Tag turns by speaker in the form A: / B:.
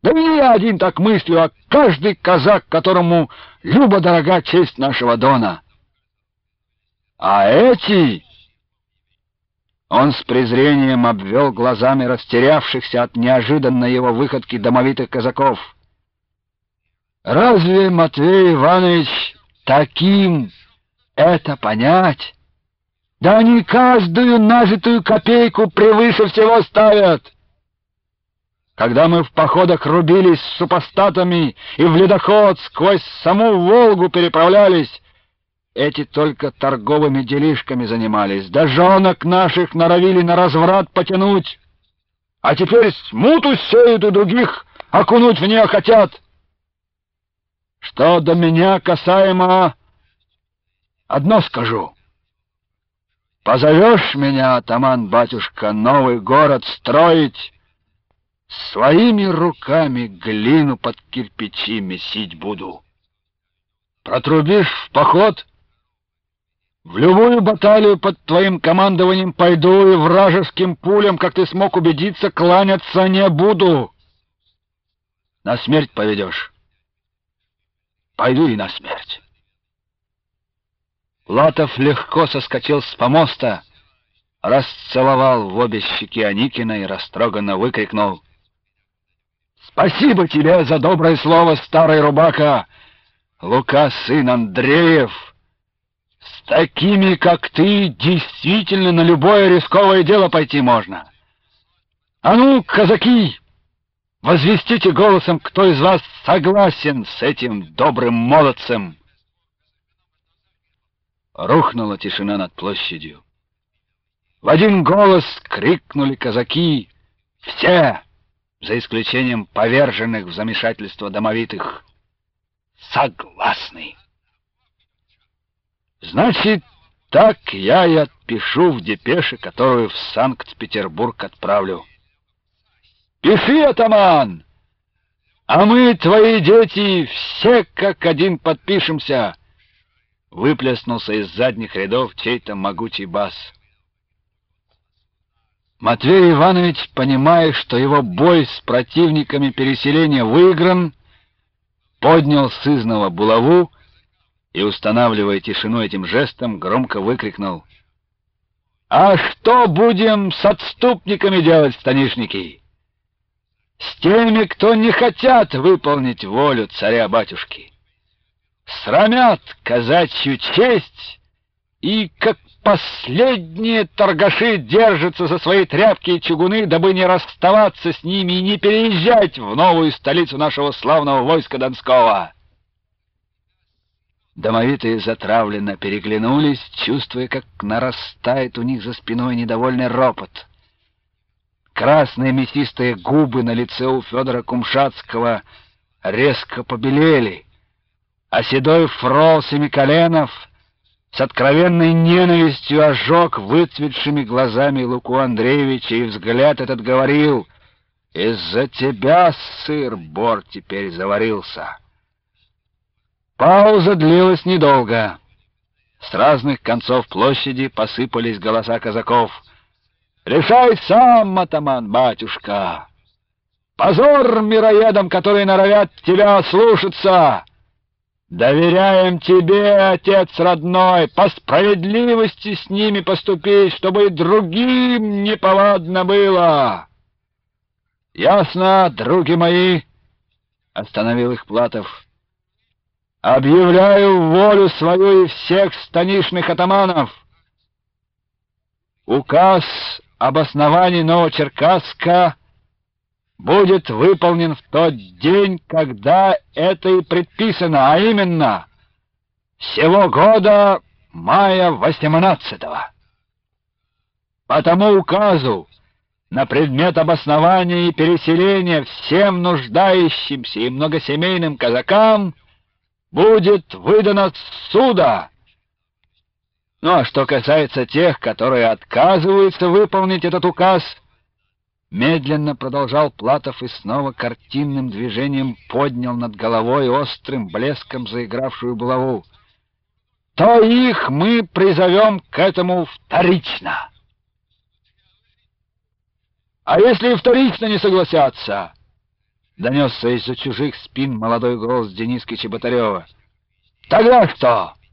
A: Да не я один так мыслю, а каждый казак, которому люба дорога честь нашего Дона. А эти...» Он с презрением обвел глазами растерявшихся от неожиданной его выходки домовитых казаков. «Разве, Матвей Иванович, таким это понять? Да они каждую нажитую копейку превыше всего ставят. Когда мы в походах рубились с супостатами и в ледоход сквозь саму Волгу переправлялись, эти только торговыми делишками занимались, да жонок наших норовили на разврат потянуть, а теперь смуту сеют и других окунуть в нее хотят. Что до меня касаемо, одно скажу. Позовешь меня, атаман-батюшка, новый город строить, своими руками глину под кирпичи месить буду. Протрубишь в поход — в любую баталию под твоим командованием пойду и вражеским пулям, как ты смог убедиться, кланяться не буду. На смерть поведешь. Пойду и на смерть. Платов легко соскочил с помоста, расцеловал в обе щеки Аникина и растроганно выкрикнул: «Спасибо тебе за доброе слово, старый рубака! Лука, сын Андреев! С такими, как ты, действительно на любое рисковое дело пойти можно. А ну, казаки, возвестите голосом, кто из вас согласен с этим добрым молодцем!» Рухнула тишина над площадью. В один голос крикнули казаки, все, за исключением поверженных в замешательство домовитых: «Согласны!» «Значит, так я и отпишу в депеше, которую в Санкт-Петербург отправлю. Пиши, атаман, а мы, твои дети, все как один подпишемся!» Выплеснулся из задних рядов чей-то могучий бас. Матвей Иванович, понимая, что его бой с противниками переселения выигран, поднял сызнова булаву и, устанавливая тишину этим жестом, громко выкрикнул: «А что будем с отступниками делать, станишники? С теми, кто не хотят выполнить волю царя-батюшки? Срамят казачью честь и, как последние торгаши, держатся за свои тряпки и чугуны, дабы не расставаться с ними и не переезжать в новую столицу нашего славного войска Донского». Домовитые затравленно переглянулись, чувствуя, как нарастает у них за спиной недовольный ропот. Красные мясистые губы на лице у Федора Кумшатского резко побелели, а седой фрол Семиколенов с откровенной ненавистью ожег выцветшими глазами Луку Андреевича, и взгляд этот говорил: «Из-за тебя, сыр-бор, теперь заварился». Пауза длилась недолго. С разных концов площади посыпались голоса казаков: «Решай сам, атаман-батюшка! Позор мироедам, которые норовят тебя ослушаться! Доверяем тебе, отец родной, по справедливости с ними поступить, чтобы и другим неповадно было!» «Ясно, други мои!» — остановил их Платов. «Объявляю волю свою и всех станичных атаманов. Указ об основании Новочеркасска будет выполнен в тот день, когда это и предписано, а именно сего года мая 18-го. По тому указу на предмет обоснования и переселения всем нуждающимся и многосемейным казакам будет выдано ссуда. Ну а что касается тех, которые отказываются выполнить этот указ, медленно продолжал Платов и снова картинным движением поднял над головой острым блеском заигравшую булаву, то их мы призовем к этому вторично. А если и вторично не согласятся, Донесся из-за чужих спин молодой голос Дениски Чеботарева. «Тогда что?